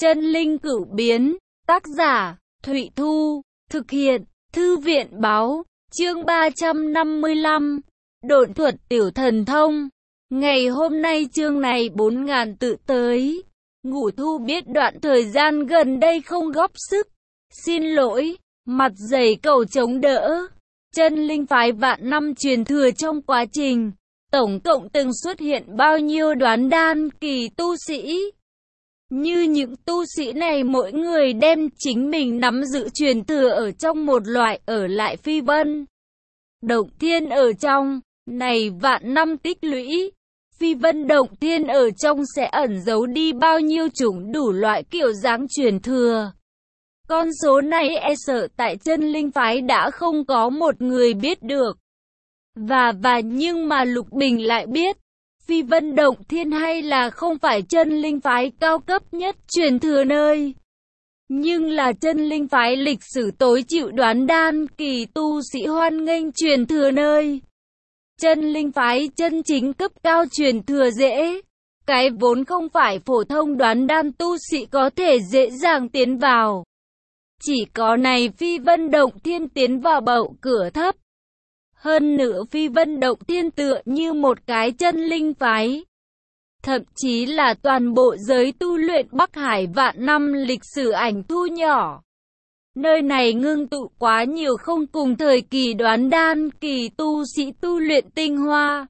Chân linh cửu biến, tác giả, Thụy Thu, thực hiện, Thư viện báo, chương 355, độn thuật tiểu thần thông. Ngày hôm nay chương này 4000 tự tới. Ngũ Thu biết đoạn thời gian gần đây không góp sức. Xin lỗi, mặt dày cầu chống đỡ. Chân linh phái vạn năm truyền thừa trong quá trình, tổng cộng từng xuất hiện bao nhiêu đoán đan kỳ tu sĩ. Như những tu sĩ này mỗi người đem chính mình nắm giữ truyền thừa ở trong một loại ở lại phi vân động thiên ở trong, này vạn năm tích lũy. Phi vân động thiên ở trong sẽ ẩn giấu đi bao nhiêu chủng đủ loại kiểu dáng truyền thừa. Con số này e sợ tại chân linh phái đã không có một người biết được. Nhưng mà Lục Bình lại biết. Phi vân động thiên hay là không phải chân linh phái cao cấp nhất truyền thừa nơi, nhưng là chân linh phái lịch sử tối chịu đoán đan kỳ tu sĩ hoan nghênh truyền thừa nơi. Chân linh phái chân chính cấp cao truyền thừa dễ, cái vốn không phải phổ thông đoán đan tu sĩ có thể dễ dàng tiến vào. Chỉ có này phi vân động thiên tiến vào bậu cửa thấp. Hơn nữa phi vân động thiên tựa như một cái chân linh phái. Thậm chí là toàn bộ giới tu luyện Bắc Hải vạn năm lịch sử ảnh thu nhỏ. Nơi này ngưng tụ quá nhiều không cùng thời kỳ đoán đan kỳ tu sĩ tu luyện tinh hoa.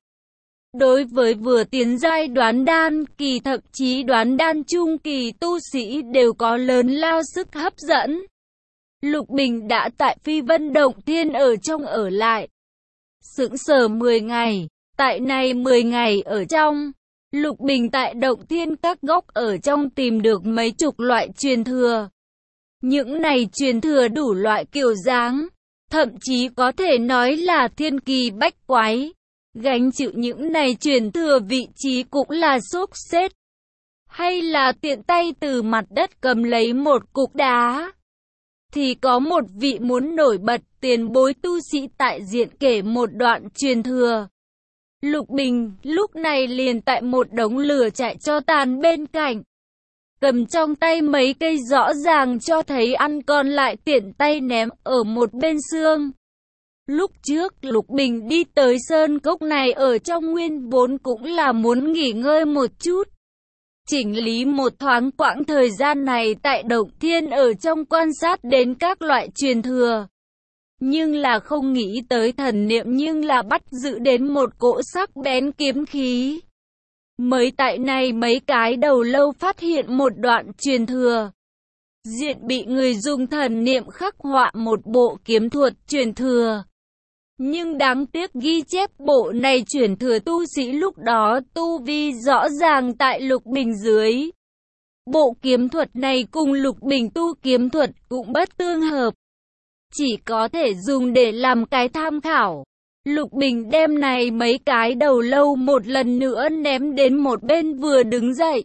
Đối với vừa tiến giai đoán đan kỳ thậm chí đoán đan trung kỳ tu sĩ đều có lớn lao sức hấp dẫn. Lục Bình đã tại phi vân động thiên ở trong ở lại. Sững sờ 10 ngày, tại này 10 ngày ở trong, Lục Bình tại động thiên các góc ở trong tìm được mấy chục loại truyền thừa. Những này truyền thừa đủ loại kiểu dáng, thậm chí có thể nói là thiên kỳ bách quái. Gánh chịu những này truyền thừa vị trí cũng là xốp xết, hay là tiện tay từ mặt đất cầm lấy một cục đá. Thì có một vị muốn nổi bật tiền bối tu sĩ tại diện kể một đoạn truyền thừa. Lục Bình lúc này liền tại một đống lửa chạy cho tàn bên cạnh, cầm trong tay mấy cây rõ ràng cho thấy ăn còn lại tiện tay ném ở một bên xương. Lúc trước Lục Bình đi tới sơn cốc này ở trong nguyên vốn cũng là muốn nghỉ ngơi một chút, chỉnh lý một thoáng quãng thời gian này tại động thiên ở trong quan sát đến các loại truyền thừa. Nhưng là không nghĩ tới thần niệm nhưng là bắt giữ đến một cỗ sắc bén kiếm khí. Mới tại này mấy cái đầu lâu phát hiện một đoạn truyền thừa. Diện bị người dùng thần niệm khắc họa một bộ kiếm thuật truyền thừa. Nhưng đáng tiếc ghi chép bộ này truyền thừa tu sĩ lúc đó tu vi rõ ràng tại Lục Bình dưới. Bộ kiếm thuật này cùng Lục Bình tu kiếm thuật cũng bất tương hợp, chỉ có thể dùng để làm cái tham khảo. Lục Bình đem này mấy cái đầu lâu một lần nữa ném đến một bên vừa đứng dậy,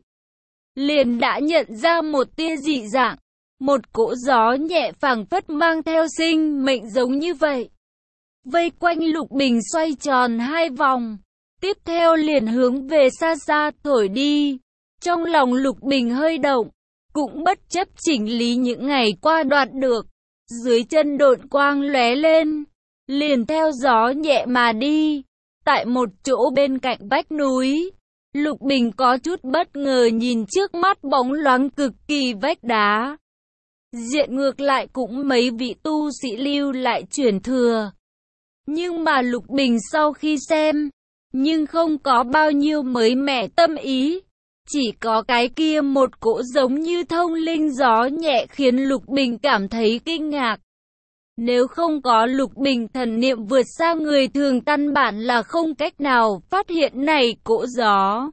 liền đã nhận ra một tia dị dạng, một cỗ gió nhẹ phảng phất mang theo sinh mệnh giống như vậy, vây quanh Lục Bình xoay tròn 2 vòng, tiếp theo liền hướng về xa xa thổi đi. Trong lòng Lục Bình hơi động, cũng bất chấp chỉnh lý những ngày qua đoạt được, dưới chân độn quang lóe lên, liền theo gió nhẹ mà đi. Tại một chỗ bên cạnh vách núi, Lục Bình có chút bất ngờ nhìn trước mắt bóng loáng cực kỳ vách đá. Diện ngược lại cũng mấy vị tu sĩ lưu lại truyền thừa. Nhưng mà Lục Bình sau khi xem, nhưng không có bao nhiêu mới mẻ tâm ý. Chỉ có cái kia một cỗ giống như thông linh gió nhẹ khiến Lục Bình cảm thấy kinh ngạc. Nếu không có Lục Bình thần niệm vượt xa người thường căn bản là không cách nào phát hiện này cỗ gió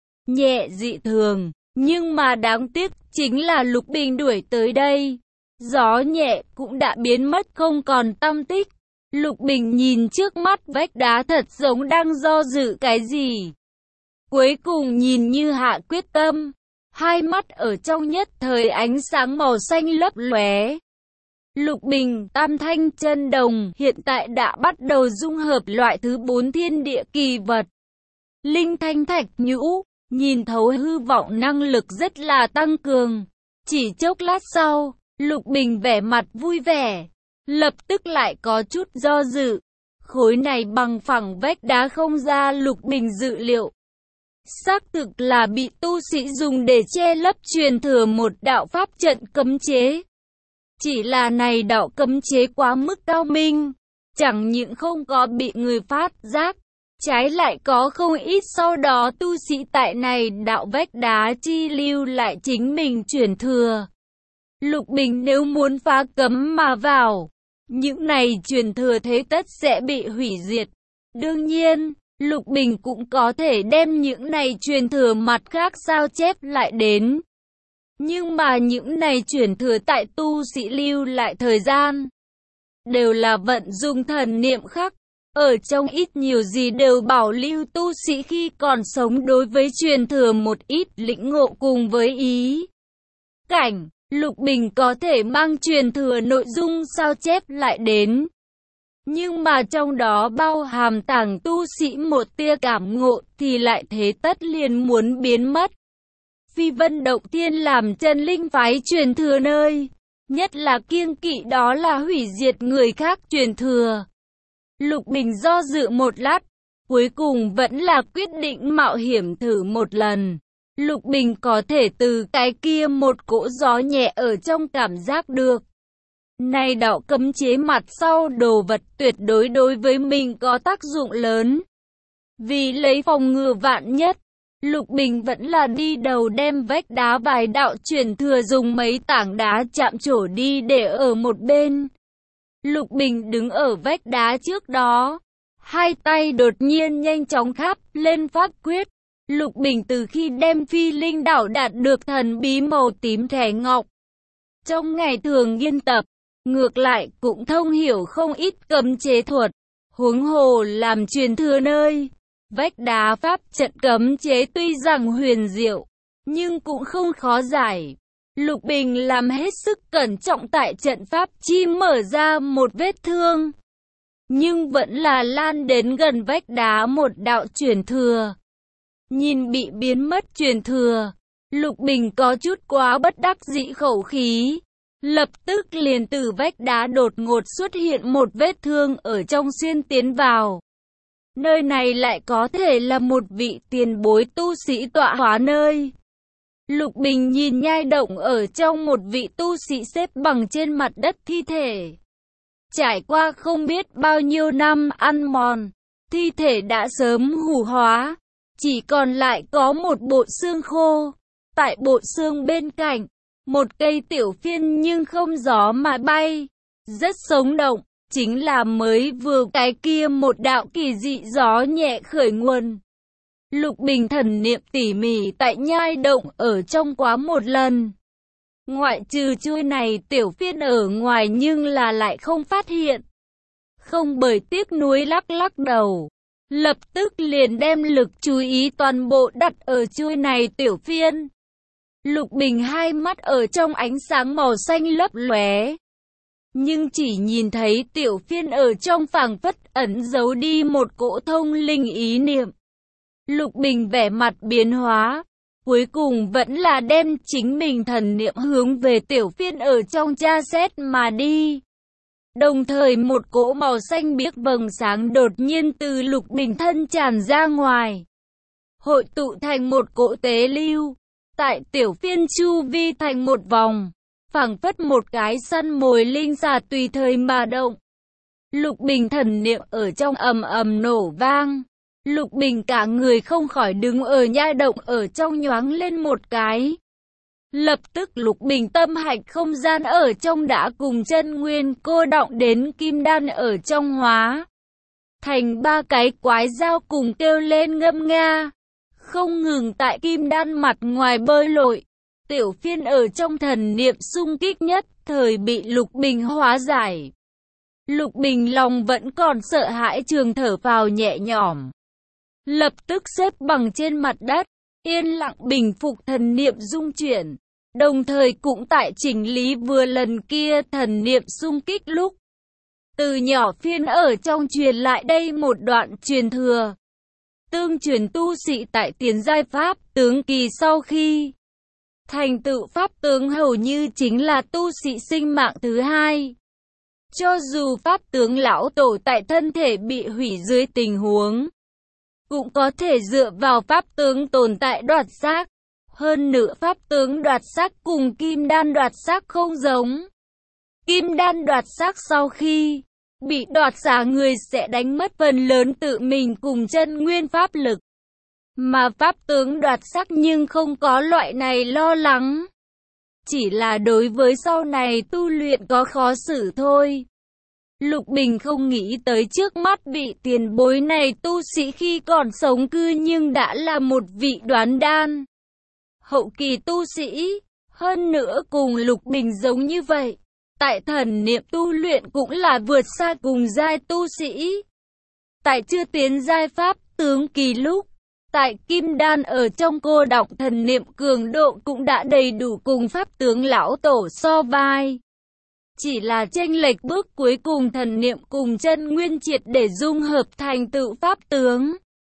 nhẹ dị thường. Nhưng mà đáng tiếc chính là Lục Bình đuổi tới đây, gió nhẹ cũng đã biến mất không còn tăm tích. Lục Bình nhìn trước mắt vách đá thật giống đang do dự cái gì. Cuối cùng nhìn như hạ quyết tâm, hai mắt ở trong nhất thời ánh sáng màu xanh lấp lóe. Lục Bình tam thanh chân đồng hiện tại đã bắt đầu dung hợp loại thứ 4 thiên địa kỳ vật. Linh thanh thạch nhũ, nhìn thấu hư vọng năng lực rất là tăng cường. Chỉ chốc lát sau, Lục Bình vẻ mặt vui vẻ, lập tức lại có chút do dự. Khối này bằng phẳng vách đá không ra Lục Bình dự liệu. Xác thực là bị tu sĩ dùng để che lấp truyền thừa một đạo pháp trận cấm chế. Chỉ là này đạo cấm chế quá mức cao minh, chẳng những không có bị người phát giác, trái lại có không ít sau đó tu sĩ tại này đạo vách đá chi lưu lại chính mình truyền thừa. Lục Bình nếu muốn phá cấm mà vào, những này truyền thừa thế tất sẽ bị hủy diệt. Đương nhiên, Lục Bình cũng có thể đem những này truyền thừa mặt khác sao chép lại đến. Nhưng mà những này truyền thừa tại tu sĩ lưu lại thời gian, đều là vận dụng thần niệm khắc. Ở trong ít nhiều gì đều bảo lưu tu sĩ khi còn sống đối với truyền thừa một ít lĩnh ngộ cùng với ý cảnh. Lục Bình có thể mang truyền thừa nội dung sao chép lại đến. Nhưng mà trong đó bao hàm tàng tu sĩ một tia cảm ngộ thì lại thế tất liền muốn biến mất. Phi Vân Động Thiên làm chân linh phái truyền thừa nơi, nhất là kiêng kỵ đó là hủy diệt người khác truyền thừa. Lục Bình do dự một lát, cuối cùng vẫn là quyết định mạo hiểm thử một lần. Lục Bình có thể từ cái kia một cỗ gió nhẹ ở trong cảm giác được. Này đạo cấm chế mặt sau đồ vật tuyệt đối đối với mình có tác dụng lớn. Vì lấy phòng ngừa vạn nhất, Lục Bình vẫn là đi đầu đem vách đá vài đạo truyền thừa dùng mấy tảng đá chạm trổ đi để ở một bên. Lục Bình đứng ở vách đá trước đó, hai tay đột nhiên nhanh chóng khắp lên pháp quyết. Lục Bình từ khi đem Phi Linh Đảo đạt được thần bí màu tím thẻ ngọc, trong ngày thường nghiên tập, ngược lại cũng thông hiểu không ít cấm chế thuật, huống hồ làm truyền thừa nơi. Vách đá pháp trận cấm chế tuy rằng huyền diệu, nhưng cũng không khó giải. Lục Bình làm hết sức cẩn trọng tại trận pháp chi mở ra một vết thương, nhưng vẫn là lan đến gần vách đá một đạo truyền thừa. Nhìn bị biến mất truyền thừa, Lục Bình có chút quá bất đắc dĩ khẩu khí. Lập tức liền từ vách đá đột ngột xuất hiện một vết thương ở trong xuyên tiến vào. Nơi này lại có thể là một vị tiền bối tu sĩ tọa hóa nơi. Lục Bình nhìn nhai động ở trong một vị tu sĩ xếp bằng trên mặt đất thi thể. Trải qua không biết bao nhiêu năm ăn mòn, thi thể đã sớm hủ hóa, chỉ còn lại có một bộ xương khô. Tại bộ xương bên cạnh, một cây tiểu phiên nhưng không gió mà bay, rất sống động, chính là mới vừa cái kia một đạo kỳ dị gió nhẹ khởi nguồn. Lục Bình thần niệm tỉ mỉ tại nhai động ở trong quá một lần. Ngoại trừ chuôi này tiểu phiên ở ngoài nhưng là lại không phát hiện. Không bởi tiếc nuối lắc lắc đầu, lập tức liền đem lực chú ý toàn bộ đặt ở chuôi này tiểu phiên. Lục Bình hai mắt ở trong ánh sáng màu xanh lấp lóe, nhưng chỉ nhìn thấy tiểu phiên ở trong phảng phất ẩn giấu đi một cỗ thông linh ý niệm. Lục Bình vẻ mặt biến hóa, cuối cùng vẫn là đem chính mình thần niệm hướng về tiểu phiên ở trong tra xét mà đi. Đồng thời một cỗ màu xanh biếc vầng sáng đột nhiên từ Lục Bình thân tràn ra ngoài, hội tụ thành một cỗ tế lưu, tại tiểu phiên chu vi thành một vòng, phảng phất một cái săn mồi linh xà tùy thời mà động. Lục Bình thần niệm ở trong ầm ầm nổ vang. Lục Bình cả người không khỏi đứng ở nhai động ở trong nhoáng lên một cái. Lập tức Lục Bình tâm hạch không gian ở trong đã cùng chân nguyên cô đọng đến kim đan ở trong hóa thành ba cái quái dao cùng kêu lên ngâm nga, không ngừng tại kim đan mặt ngoài bơi lội. Tiểu phiên ở trong thần niệm xung kích nhất thời bị Lục Bình hóa giải. Lục Bình lòng vẫn còn sợ hãi, trường thở phào nhẹ nhõm, lập tức xếp bằng trên mặt đất, yên lặng bình phục thần niệm dung chuyển, đồng thời cũng tại chỉnh lý vừa lần kia thần niệm xung kích lúc. Từ nhỏ phiên ở trong truyền lại đây một đoạn truyền thừa. Tương truyền tu sĩ tại tiền giai pháp tướng kỳ sau khi Thành tựu pháp tướng hầu như chính là tu sĩ sinh mạng thứ hai. Cho dù pháp tướng lão tổ tại thân thể bị hủy dưới tình huống, cũng có thể dựa vào pháp tướng tồn tại đoạt xác. Hơn nữa pháp tướng đoạt xác cùng kim đan đoạt xác không giống. Kim đan đoạt xác sau khi bị đoạt xá người sẽ đánh mất phần lớn tự mình cùng chân nguyên pháp lực. Mà pháp tướng đoạt xác nhưng không có loại này lo lắng. Chỉ là đối với sau này tu luyện có khó xử thôi. Lục Bình không nghĩ tới trước mắt vị tiền bối này tu sĩ khi còn sống cư nhưng đã là một vị đoán đan hậu kỳ tu sĩ. Hơn nữa cùng Lục Bình giống như vậy, tại thần niệm tu luyện cũng là vượt xa cùng giai tu sĩ. Tại chưa tiến giai pháp tướng kỳ lúc, tại kim đan ở trong cô đọng thần niệm cường độ cũng đã đầy đủ cùng pháp tướng lão tổ so vai. Chỉ là chênh lệch bước cuối cùng thần niệm cùng chân nguyên triệt để dung hợp thành tựu pháp tướng.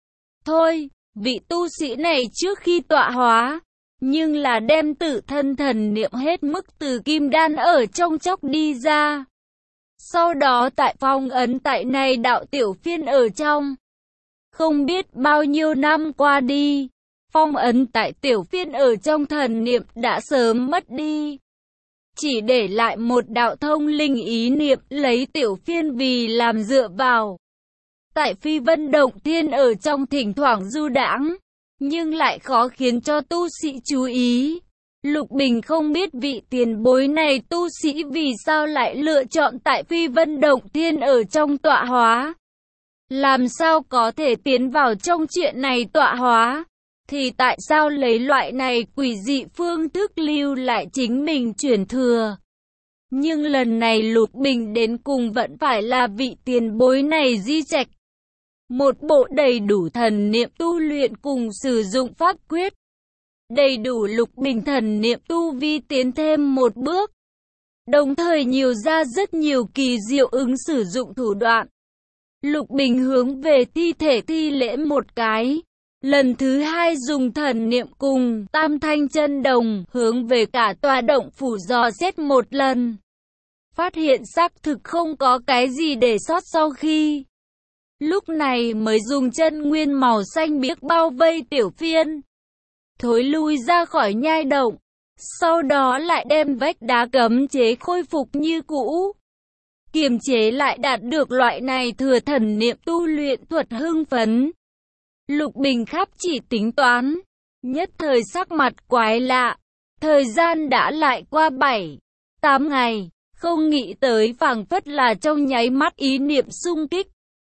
Thôi, vị tu sĩ này trước khi tọa hóa, nhưng là đem tự thân thần niệm hết mức từ kim đan ở trong chốc đi ra. Sau đó tại phong ấn tại này đạo tiểu phiên ở trong. Không biết bao nhiêu năm qua đi, phong ấn tại tiểu phiên ở trong thần niệm đã sớm mất đi. Chỉ để lại một đạo thông linh ý niệm lấy tiểu phiên vì làm dựa vào. Tại phi vân động thiên ở trong thỉnh thoảng du đãng, nhưng lại khó khiến cho tu sĩ chú ý. Lục Bình không biết vị tiền bối này tu sĩ vì sao lại lựa chọn tại phi vân động thiên ở trong tọa hóa. Làm sao có thể tiến vào trong chuyện này tọa hóa, thì tại sao lấy loại này quỷ dị phương thức lưu lại chính mình truyền thừa. Nhưng lần này Lục Bình đến cùng vẫn phải là vị tiền bối này di trạch. Một bộ đầy đủ thần niệm tu luyện cùng sử dụng pháp quyết. Đầy đủ Lục Bình thần niệm tu vi tiến thêm một bước. Đồng thời nhiều ra rất nhiều kỳ diệu ứng sử dụng thủ đoạn. Lục Bình hướng về thi thể thi lễ một cái. Lần thứ hai dùng thần niệm cùng tam thanh chân đồng hướng về cả tòa động phủ dò xét một lần. Phát hiện xác thực không có cái gì để sót sau khi. Lúc này mới dùng chân nguyên màu xanh biếc bao vây tiểu phiên. Thối lui ra khỏi nhai động. Sau đó lại đem vách đá cấm chế khôi phục như cũ. Kiềm chế lại đạt được loại này thừa thần niệm tu luyện thuật hưng phấn. Lục Bình khắp chỉ tính toán. Nhất thời sắc mặt quái lạ. Thời gian đã lại qua 7-8 ngày. Không nghĩ tới phảng phất là trong nháy mắt ý niệm xung kích.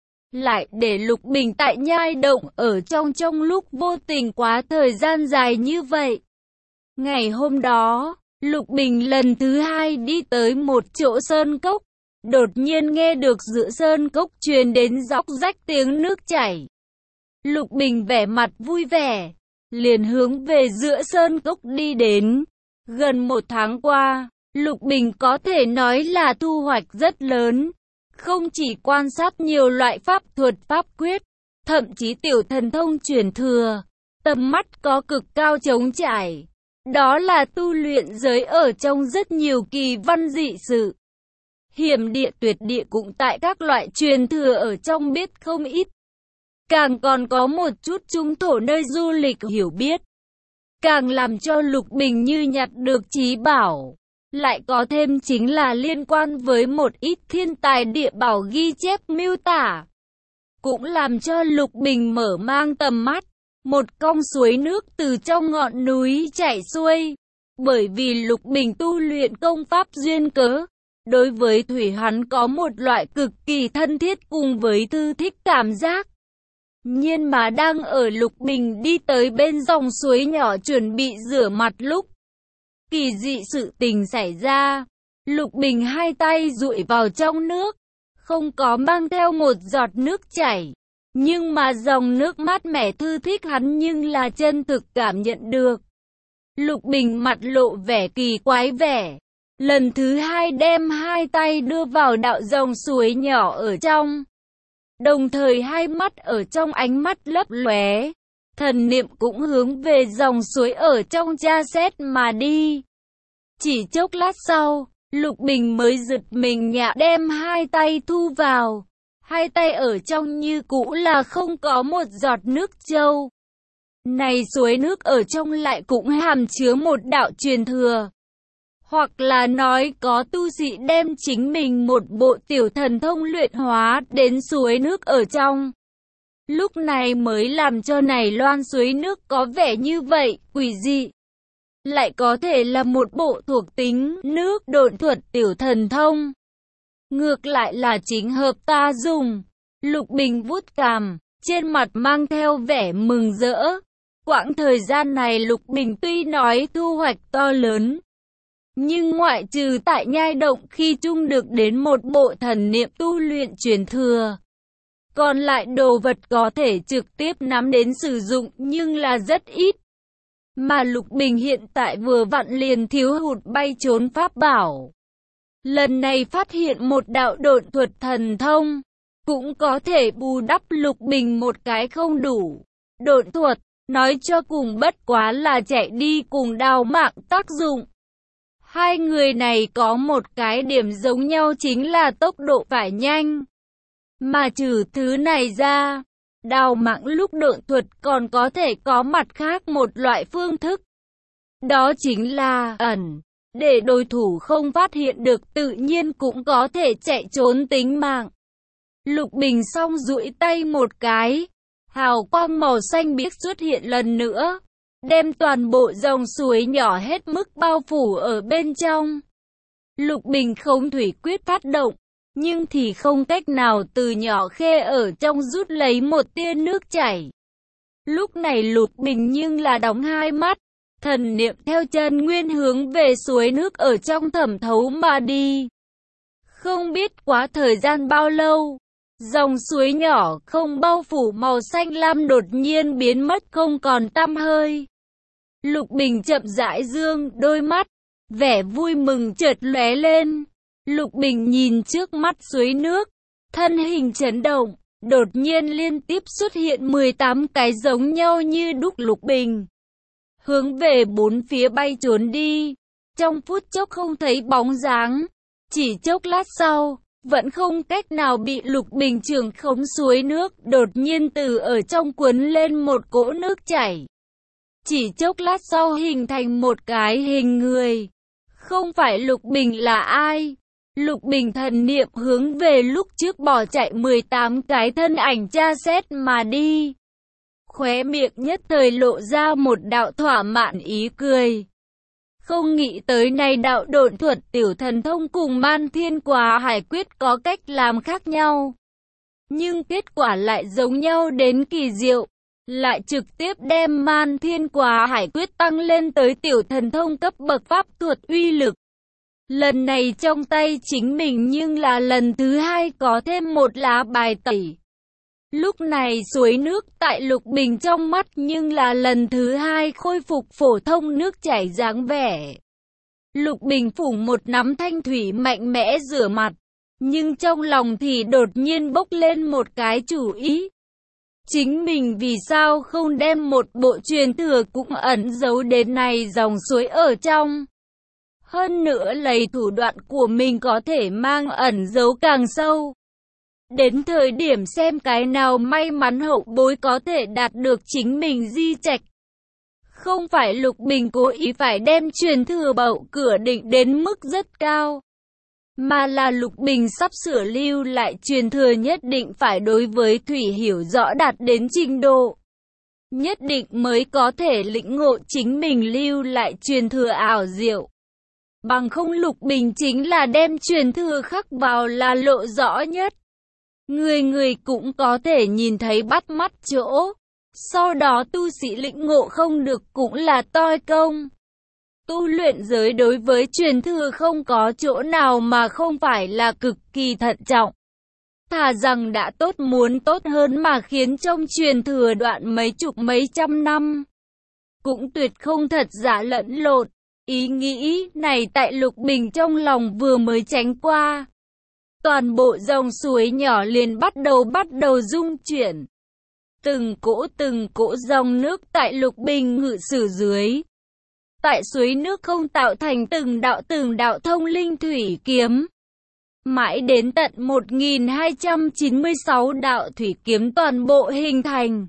Lại để Lục Bình tại nhai động ở trong lúc vô tình quá thời gian dài như vậy. Ngày hôm đó, Lục Bình lần thứ hai đi tới một chỗ sơn cốc. Đột nhiên nghe được giữa sơn cốc truyền đến róc rách tiếng nước chảy. Lục Bình vẻ mặt vui vẻ, liền hướng về giữa sơn cốc đi đến. Gần một tháng qua, Lục Bình có thể nói là thu hoạch rất lớn. Không chỉ quan sát nhiều loại pháp thuật pháp quyết, thậm chí tiểu thần thông truyền thừa, tầm mắt có cực cao trống trải. Đó là tu luyện giới ở trong rất nhiều kỳ văn dị sự. Hiểm địa tuyệt địa cũng tại các loại truyền thừa ở trong biết không ít. Càng còn có một chút trung thổ nơi du lịch hiểu biết. Càng làm cho Lục Bình như nhặt được trí bảo. Lại có thêm chính là liên quan với một ít thiên tài địa bảo ghi chép miêu tả. Cũng làm cho Lục Bình mở mang tầm mắt. Một con suối nước từ trong ngọn núi chảy xuôi. Bởi vì Lục Bình tu luyện công pháp duyên cớ. Đối với thủy hắn có một loại cực kỳ thân thiết cùng với thư thích cảm giác. Nhưng mà đang ở Lục Bình đi tới bên dòng suối nhỏ chuẩn bị rửa mặt lúc. Kỳ dị sự tình xảy ra. Lục Bình hai tay dụi vào trong nước. Không có mang theo một giọt nước chảy. Nhưng mà dòng nước mát mẻ thư thích hắn nhưng là chân thực cảm nhận được. Lục Bình mặt lộ vẻ kỳ quái vẻ. Lần thứ hai đem hai tay đưa vào đạo dòng suối nhỏ ở trong. Đồng thời hai mắt ở trong ánh mắt lấp lóe. thần niệm cũng hướng về dòng suối ở trong tra xét mà đi. Chỉ chốc lát sau, Lục Bình mới giật mình nhạ đem hai tay thu vào. Hai tay ở trong như cũ là không có một giọt nước trâu. Này suối nước ở trong lại cũng hàm chứa một đạo truyền thừa. Hoặc là nói có tu sĩ đem chính mình một bộ tiểu thần thông luyện hóa đến suối nước ở trong. Lúc này mới làm cho này loan suối nước có vẻ như vậy, quỷ dị. Lại có thể là một bộ thuộc tính nước độn thuật tiểu thần thông. Ngược lại là chính hợp ta dùng. Lục Bình vuốt cằm, trên mặt mang theo vẻ mừng rỡ. Quãng thời gian này Lục Bình tuy nói thu hoạch to lớn, nhưng ngoại trừ tại nhai động khi chung được đến một bộ thần niệm tu luyện truyền thừa, còn lại đồ vật có thể trực tiếp nắm đến sử dụng nhưng là rất ít. Mà Lục Bình hiện tại vừa vặn liền thiếu hụt bay trốn pháp bảo. Lần này phát hiện một đạo độn thuật thần thông, cũng có thể bù đắp Lục Bình một cái không đủ. Độn thuật, nói cho cùng bất quá là chạy đi cùng đào mạng tác dụng. Hai người này có một cái điểm giống nhau chính là tốc độ phải nhanh. Mà trừ thứ này ra, đào mạng lúc độn thuật còn có thể có mặt khác một loại phương thức. Đó chính là ẩn, để đối thủ không phát hiện được tự nhiên cũng có thể chạy trốn tính mạng. Lục Bình song duỗi tay một cái, hào quang màu xanh biếc xuất hiện lần nữa, đem toàn bộ dòng suối nhỏ hết mức bao phủ ở bên trong. Lục Bình không thủy quyết phát động, nhưng thì không cách nào từ nhỏ khê ở trong rút lấy một tia nước chảy. Lúc này Lục Bình nhưng là đóng hai mắt, thần niệm theo chân nguyên hướng về suối nước ở trong thẩm thấu mà đi. Không biết quá thời gian bao lâu, dòng suối nhỏ không bao phủ màu xanh lam đột nhiên biến mất không còn tăm hơi. Lục Bình chậm rãi dương đôi mắt, vẻ vui mừng chợt lóe lên. Lục Bình nhìn trước mắt suối nước, thân hình chấn động, đột nhiên liên tiếp xuất hiện 18 cái giống nhau như đúc Lục Bình. Hướng về bốn phía bay trốn đi, trong phút chốc không thấy bóng dáng, chỉ chốc lát sau, vẫn không cách nào bị Lục Bình trường khống suối nước, đột nhiên từ ở trong cuốn lên một cỗ nước chảy. Chỉ chốc lát sau hình thành một cái hình người. Không phải Lục Bình là ai? Lục Bình thần niệm hướng về lúc trước bỏ chạy 18 cái thân ảnh tra xét mà đi. Khóe miệng nhất thời lộ ra một đạo thỏa mãn ý cười. Không nghĩ tới này đạo độn thuật tiểu thần thông cùng Man Thiên Quá Hải Quyết có cách làm khác nhau. Nhưng kết quả lại giống nhau đến kỳ diệu. Lại trực tiếp đem Man Thiên Quá Hải Quyết tăng lên tới tiểu thần thông cấp bậc pháp thuật uy lực. Lần này trong tay chính mình nhưng là lần thứ hai có thêm một lá bài tẩy. Lúc này suối nước tại Lục Bình trong mắt nhưng là lần thứ hai khôi phục phổ thông nước chảy dáng vẻ. Lục Bình phủ một nắm thanh thủy mạnh mẽ rửa mặt, nhưng trong lòng thì đột nhiên bốc lên một cái chủ ý. Chính mình vì sao không đem một bộ truyền thừa cũng ẩn giấu đến này dòng suối ở trong. Hơn nữa lấy thủ đoạn của mình có thể mang ẩn giấu càng sâu. Đến thời điểm xem cái nào may mắn hậu bối có thể đạt được chính mình di trạch. Không phải Lục Bình cố ý phải đem truyền thừa bậu cửa định đến mức rất cao, mà là Lục Bình sắp sửa lưu lại truyền thừa nhất định phải đối với thủy hiểu rõ đạt đến trình độ nhất định mới có thể lĩnh ngộ chính mình lưu lại truyền thừa ảo diệu. Bằng không Lục Bình chính là đem truyền thừa khắc vào là lộ rõ nhất. Người người cũng có thể nhìn thấy bắt mắt chỗ. Sau đó tu sĩ lĩnh ngộ không được cũng là toi công. Tu luyện giới đối với truyền thừa không có chỗ nào mà không phải là cực kỳ thận trọng. Thà rằng đã tốt muốn tốt hơn mà khiến trong truyền thừa đoạn mấy chục mấy trăm năm. Cũng tuyệt không thật giả lẫn lộn. Ý nghĩ này tại Lục Bình trong lòng vừa mới tránh qua. Toàn bộ dòng suối nhỏ liền bắt đầu rung chuyển. từng cỗ dòng nước tại Lục Bình ngự sử dưới. Tại suối nước không tạo thành từng đạo thông linh thủy kiếm. Mãi đến tận 1296 đạo thủy kiếm toàn bộ hình thành.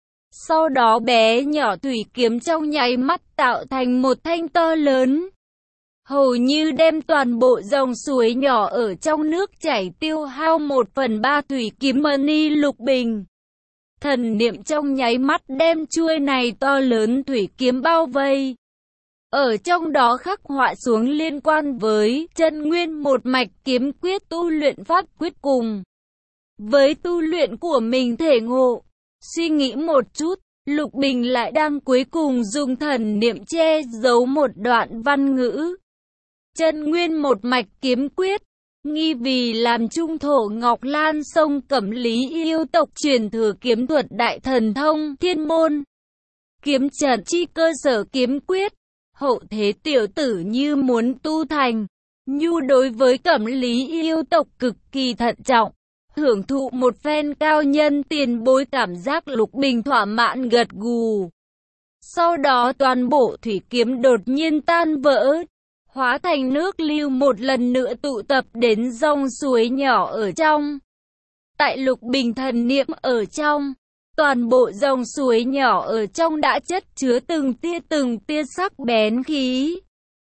Sau đó bé nhỏ thủy kiếm trong nháy mắt tạo thành một thanh to lớn. Hầu như đem toàn bộ dòng suối nhỏ ở trong nước chảy tiêu hao 1/3 thủy kiếm mani Lục Bình. Thần niệm trong nháy mắt đem chuôi này to lớn thủy kiếm bao vây. Ở trong đó khắc họa xuống liên quan với chân nguyên một mạch kiếm quyết tu luyện pháp quyết cùng. Với tu luyện của mình thể ngộ, suy nghĩ một chút, Lục Bình lại đang cuối cùng dùng thần niệm che giấu một đoạn văn ngữ. Chân nguyên một mạch kiếm quyết, nghi vì làm trung thổ Ngọc Lan sông Cẩm Lý yêu tộc truyền thừa kiếm thuật đại thần thông thiên môn. Kiếm trận chi cơ sở kiếm quyết, hậu thế tiểu tử như muốn tu thành. Nhu đối với Cẩm Lý yêu tộc cực kỳ thận trọng, hưởng thụ một phen cao nhân tiền bối cảm giác Lục Bình thỏa mãn gật gù. Sau đó toàn bộ thủy kiếm đột nhiên tan vỡ, hóa thành nước lưu một lần nữa tụ tập đến dòng suối nhỏ ở trong. Tại Lục Bình thần niệm ở trong, toàn bộ dòng suối nhỏ ở trong đã chất chứa từng tia sắc bén khí.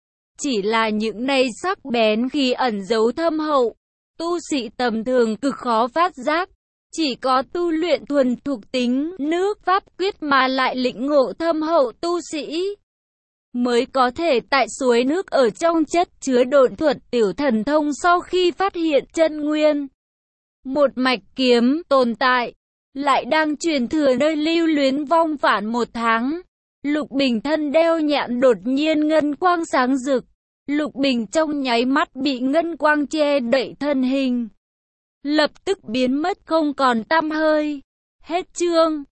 Chỉ là những này sắc bén khí ẩn giấu thâm hậu, tu sĩ tầm thường cực khó phát giác. Chỉ có tu luyện thuần thuộc tính nước pháp quyết mà lại lĩnh ngộ thâm hậu tu sĩ mới có thể tại suối nước ở trong chất chứa độn thuật tiểu thần thông sau khi phát hiện chân nguyên. Một mạch kiếm tồn tại, lại đang truyền thừa nơi lưu luyến vong phản 1 tháng. Lục Bình thân đeo nhạn đột nhiên ngân quang sáng rực. Lục Bình trong nháy mắt bị ngân quang che đậy thân hình. Lập tức biến mất không còn tăm hơi. Hết chương.